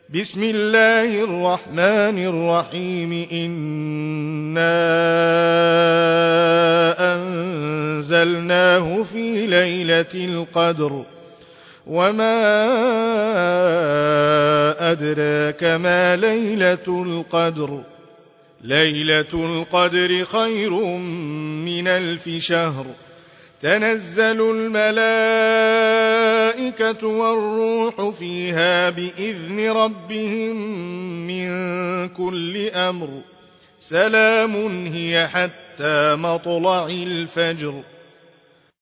بسم الله الرحمن الرحيم إنا أنزلناه في ليلة القدر وما أدراك ما ليلة القدر ليلة القدر خير من 1000 شهر تنزل الملائكة والروح فيها بإذن ربهم من كل أمر سلام هي حتى مطلع الفجر.